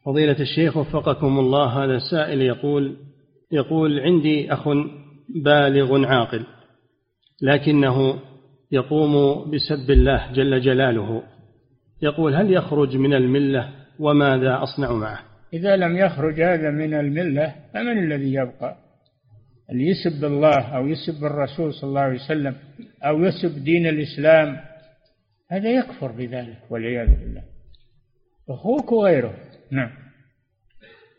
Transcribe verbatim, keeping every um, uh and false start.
فضيلة الشيخ وفقكم الله، هذا سائل يقول يقول عندي أخ بالغ عاقل لكنه يقوم بسب الله جل جلاله، يقول هل يخرج من الملة وماذا أصنع معه؟ إذا لم يخرج هذا من الملة فمن الذي يبقى؟ اللي يسب الله أو يسب الرسول صلى الله عليه وسلم أو يسب دين الإسلام هذا يكفر بذلك والعياذ بالله، أخوك وغيره. نعم.